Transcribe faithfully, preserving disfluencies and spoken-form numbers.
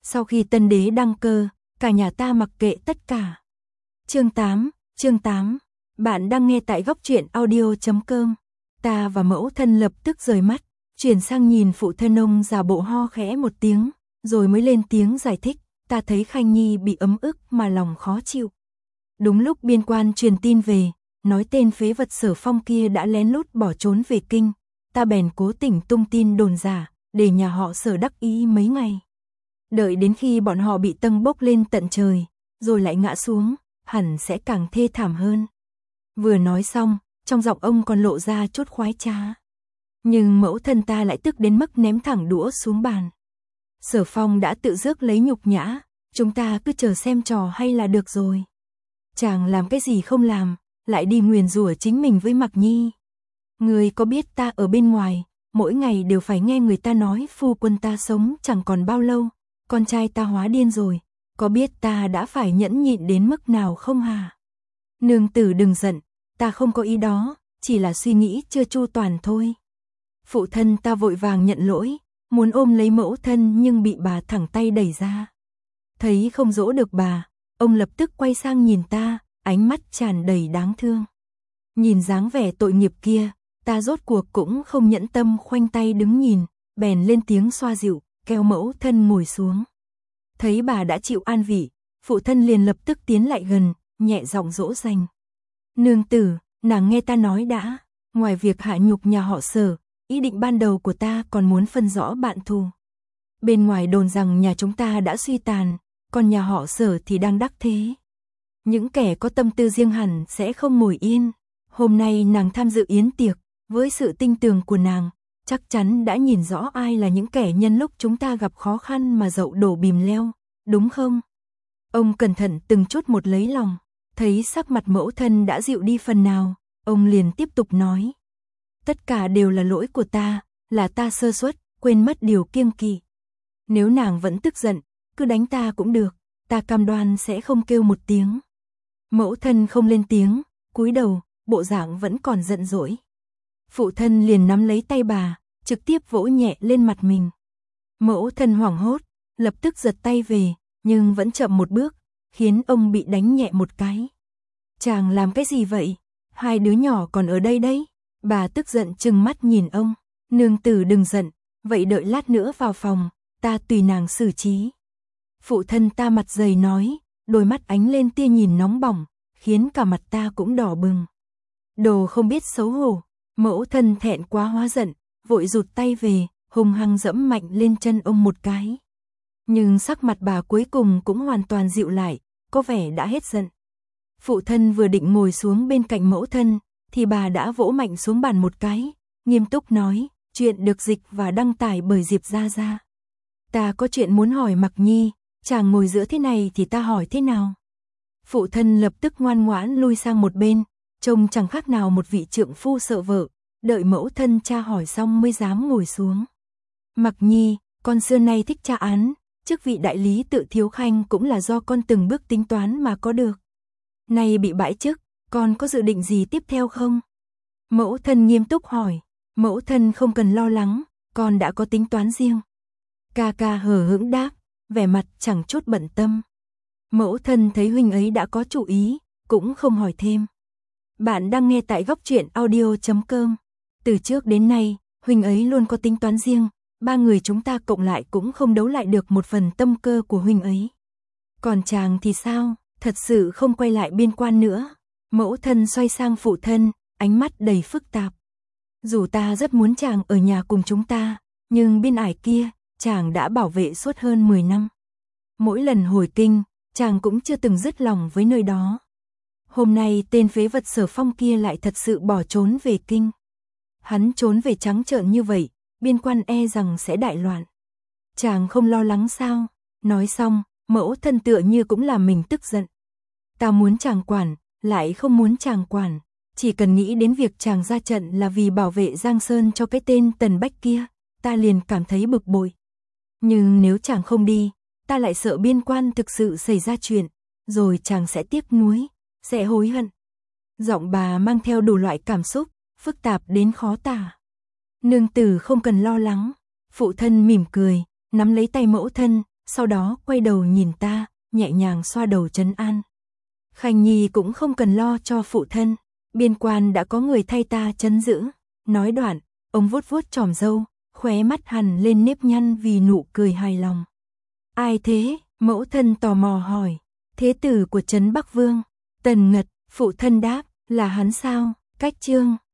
Sau khi tân đế đăng cơ, cả nhà ta mặc kệ tất cả. Chương tám, chương tám. Bạn đang nghe tại góc truyện audio chấm com. Ta và mẫu thân lập tức rời mắt, chuyển sang nhìn phụ thân ông giả bộ ho khẽ một tiếng, rồi mới lên tiếng giải thích. Ta thấy Khanh Nhi bị ấm ức mà lòng khó chịu. Đúng lúc biên quan truyền tin về, nói tên phế vật Sở Phong kia đã lén lút bỏ trốn về kinh. Ta bèn cố tình tung tin đồn giả, để nhà họ Sở đắc ý mấy ngày. Đợi đến khi bọn họ bị tâng bốc lên tận trời, rồi lại ngã xuống, hẳn sẽ càng thê thảm hơn. Vừa nói xong, trong giọng ông còn lộ ra chút khoái trá. Nhưng mẫu thân ta lại tức đến mức ném thẳng đũa xuống bàn. Sở Phong đã tự rước lấy nhục nhã, chúng ta cứ chờ xem trò hay là được rồi. Chàng làm cái gì không làm, lại đi nguyền rủa chính mình với Mặc Nhi. Người có biết ta ở bên ngoài, mỗi ngày đều phải nghe người ta nói phu quân ta sống chẳng còn bao lâu, con trai ta hóa điên rồi, có biết ta đã phải nhẫn nhịn đến mức nào không hả? Nương tử đừng giận, ta không có ý đó, chỉ là suy nghĩ chưa chu toàn thôi. Phụ thân ta vội vàng nhận lỗi, muốn ôm lấy mẫu thân nhưng bị bà thẳng tay đẩy ra. Thấy không dỗ được bà, ông lập tức quay sang nhìn ta, ánh mắt tràn đầy đáng thương. Nhìn dáng vẻ tội nghiệp kia, ta rốt cuộc cũng không nhẫn tâm khoanh tay đứng nhìn, bèn lên tiếng xoa dịu, kéo mẫu thân ngồi xuống. Thấy bà đã chịu an vị, phụ thân liền lập tức tiến lại gần, nhẹ giọng dỗ dành. Nương tử, nàng nghe ta nói đã, ngoài việc hạ nhục nhà họ Sở, ý định ban đầu của ta còn muốn phân rõ bạn thù. Bên ngoài đồn rằng nhà chúng ta đã suy tàn, còn nhà họ Sở thì đang đắc thế. Những kẻ có tâm tư riêng hẳn sẽ không ngồi yên. Hôm nay nàng tham dự yến tiệc, với sự tinh tường của nàng, chắc chắn đã nhìn rõ ai là những kẻ nhân lúc chúng ta gặp khó khăn mà dậu đổ bìm leo, đúng không? Ông cẩn thận từng chút một lấy lòng, thấy sắc mặt mẫu thân đã dịu đi phần nào, ông liền tiếp tục nói. Tất cả đều là lỗi của ta, là ta sơ suất, quên mất điều kiêng kỵ. Nếu nàng vẫn tức giận, cứ đánh ta cũng được, ta cam đoan sẽ không kêu một tiếng. Mẫu thân không lên tiếng, cúi đầu, bộ dạng vẫn còn giận dỗi. Phụ thân liền nắm lấy tay bà, trực tiếp vỗ nhẹ lên mặt mình. Mẫu thân hoảng hốt, lập tức giật tay về, nhưng vẫn chậm một bước, khiến ông bị đánh nhẹ một cái. Chàng làm cái gì vậy? Hai đứa nhỏ còn ở đây đấy. Bà tức giận trừng mắt nhìn ông. Nương tử đừng giận, vậy đợi lát nữa vào phòng, ta tùy nàng xử trí. Phụ thân ta mặt dày nói, đôi mắt ánh lên tia nhìn nóng bỏng, khiến cả mặt ta cũng đỏ bừng. Đồ không biết xấu hổ. Mẫu thân thẹn quá hóa giận, vội rụt tay về, hung hăng dẫm mạnh lên chân ông một cái. Nhưng sắc mặt bà cuối cùng cũng hoàn toàn dịu lại, có vẻ đã hết giận. Phụ thân vừa định ngồi xuống bên cạnh mẫu thân, thì bà đã vỗ mạnh xuống bàn một cái, nghiêm túc nói, chuyện được dịch và đăng tải bởi Diệp Gia Gia. Ta có chuyện muốn hỏi Mặc Nhi, chàng ngồi giữa thế này thì ta hỏi thế nào? Phụ thân lập tức ngoan ngoãn lui sang một bên, trông chẳng khác nào một vị trượng phu sợ vợ, đợi mẫu thân tra hỏi xong mới dám ngồi xuống. Mặc Nhi, con xưa nay thích tra án, chức vị đại lý Tự Thiếu Khanh cũng là do con từng bước tính toán mà có được. Nay bị bãi chức, con có dự định gì tiếp theo không? Mẫu thân nghiêm túc hỏi. Mẫu thân không cần lo lắng, con đã có tính toán riêng. Ca ca hờ hững đáp, vẻ mặt chẳng chút bận tâm. Mẫu thân thấy huynh ấy đã có chủ ý, cũng không hỏi thêm. Bạn đang nghe tại góc truyện audio chấm com. Từ trước đến nay, huynh ấy luôn có tính toán riêng, ba người chúng ta cộng lại cũng không đấu lại được một phần tâm cơ của huynh ấy. Còn chàng thì sao, thật sự không quay lại biên quan nữa? Mẫu thân xoay sang phụ thân, ánh mắt đầy phức tạp. Dù ta rất muốn chàng ở nhà cùng chúng ta, nhưng biên ải kia, chàng đã bảo vệ suốt hơn mười năm. Mỗi lần hồi kinh, chàng cũng chưa từng dứt lòng với nơi đó. Hôm nay tên phế vật Sở Phong kia lại thật sự bỏ trốn về kinh. Hắn trốn về trắng trợn như vậy, biên quan e rằng sẽ đại loạn. Chàng không lo lắng sao? Nói xong, mẫu thân tựa như cũng làm mình tức giận. Ta muốn chàng quản, lại không muốn chàng quản. Chỉ cần nghĩ đến việc chàng ra trận là vì bảo vệ Giang Sơn cho cái tên Tần Bách kia, ta liền cảm thấy bực bội. Nhưng nếu chàng không đi, ta lại sợ biên quan thực sự xảy ra chuyện, rồi chàng sẽ tiếc nuối, sẽ hối hận. Giọng bà mang theo đủ loại cảm xúc, phức tạp đến khó tả. Nương tử không cần lo lắng. Phụ thân mỉm cười, nắm lấy tay mẫu thân, sau đó quay đầu nhìn ta, nhẹ nhàng xoa đầu trấn an. Khanh Nhi cũng không cần lo cho phụ thân, biên quan đã có người thay ta trấn giữ. Nói đoạn, ông vuốt vuốt chòm râu, khóe mắt hằn lên nếp nhăn vì nụ cười hài lòng. Ai thế? Mẫu thân tò mò hỏi. Thế tử của trấn Bắc Vương. Tần Ngật, phụ thân đáp, là hắn sao? Cách Trương.